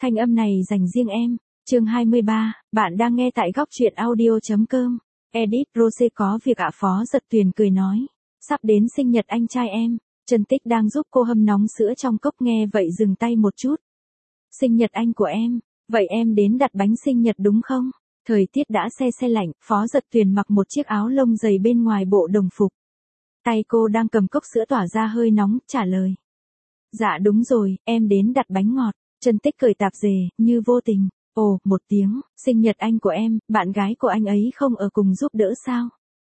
Thanh âm này dành riêng em. Chương 23, bạn đang nghe tại góc truyện audio.com. Edit Rose có việc ạ. Phó Giật Tuyền cười nói. Sắp đến sinh nhật anh trai em. Trần Tích đang giúp cô hâm nóng sữa trong cốc nghe vậy dừng tay một chút. Sinh nhật anh của em, vậy em đến đặt bánh sinh nhật đúng không? Thời tiết đã se lạnh, Phó Giật Tuyền mặc một chiếc áo lông dày bên ngoài bộ đồng phục. Tay cô đang cầm cốc sữa tỏa ra hơi nóng, trả lời. Dạ đúng rồi, em đến đặt bánh ngọt. Trần Tích cười tạp dề, như vô tình. Ồ, một tiếng, sinh nhật anh của em, bạn gái của anh ấy không ở cùng giúp đỡ sao?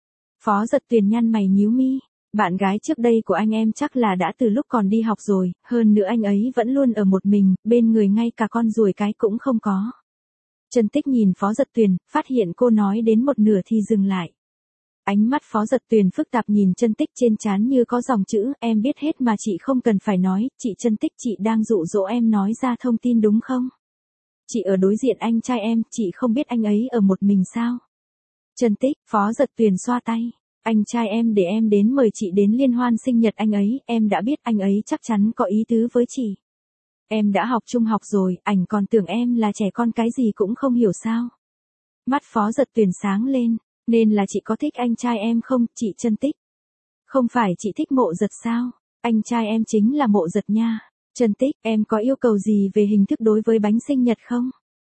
Phó Giật Tuyền nhăn mày nhíu mi. Bạn gái trước đây của anh em chắc là đã từ lúc còn đi học rồi, hơn nữa anh ấy vẫn luôn ở một mình, bên người ngay cả con ruồi cái cũng không có. Trần Tích nhìn Phó Giật Tuyền, phát hiện cô nói đến một nửa thì dừng lại. Ánh mắt Phó Giật Tuyền phức tạp nhìn Trần Tích, trên trán như có dòng chữ, em biết hết mà chị không cần phải nói, chị Trần Tích, chị đang dụ dỗ em nói ra thông tin đúng không? Chị ở đối diện anh trai em, chị không biết anh ấy ở một mình sao? Trần Tích, Phó Giật Tuyền xoa tay. Anh trai em để em đến mời chị đến liên hoan sinh nhật anh ấy, em đã biết anh ấy chắc chắn có ý tứ với chị. Em đã học trung học rồi, ảnh còn tưởng em là trẻ con cái gì cũng không hiểu sao. Mắt Phó Giật Tuyền sáng lên, nên là chị có thích anh trai em không, chị Trân Tích? Không phải chị thích Mộ Giật sao? Anh trai em chính là Mộ Giật nha. Trân Tích, em có yêu cầu gì về hình thức đối với bánh sinh nhật không?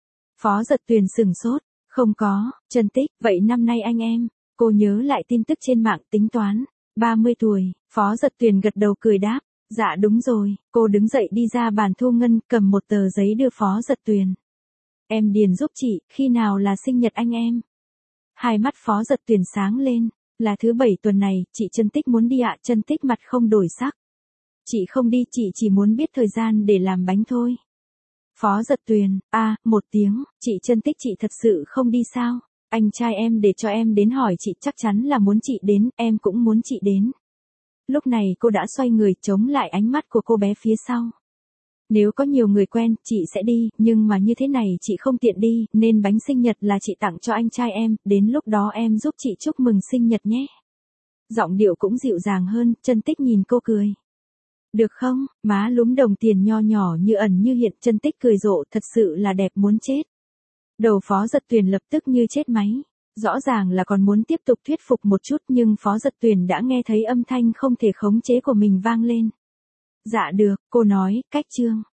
Phó Giật Tuyền sửng sốt, không có. Trân Tích, vậy năm nay anh em. Cô nhớ lại tin tức trên mạng tính toán. 30 tuổi, Phó Giật Tuyền gật đầu cười đáp. Dạ đúng rồi, cô đứng dậy đi ra bàn thu ngân, cầm một tờ giấy đưa Phó Giật Tuyền. Em điền giúp chị, khi nào là sinh nhật anh em? Hai mắt Phó Giật Tuyền sáng lên, là thứ 7 tuần này, chị Trân Tích muốn đi ạ. Trân Tích mặt không đổi sắc. Chị không đi, chị chỉ muốn biết thời gian để làm bánh thôi. Phó Giật Tuyền, một tiếng, chị Trân Tích, chị thật sự không đi sao? Anh trai em để cho em đến hỏi chị, chắc chắn là muốn chị đến, em cũng muốn chị đến. Lúc này cô đã xoay người chống lại ánh mắt của cô bé phía sau. Nếu có nhiều người quen, chị sẽ đi, nhưng mà như thế này chị không tiện đi, nên bánh sinh nhật là chị tặng cho anh trai em, đến lúc đó em giúp chị chúc mừng sinh nhật nhé. Giọng điệu cũng dịu dàng hơn, Trân Tích nhìn cô cười. Được không, má lúm đồng tiền nho nhỏ như ẩn như hiện, Trân Tích cười rộ, thật sự là đẹp muốn chết. Đầu Phó Giật Tuyền lập tức như chết máy. Rõ ràng là còn muốn tiếp tục thuyết phục một chút nhưng Phó Giật Tuyền đã nghe thấy âm thanh không thể khống chế của mình vang lên. Dạ được, cô nói, cách chương.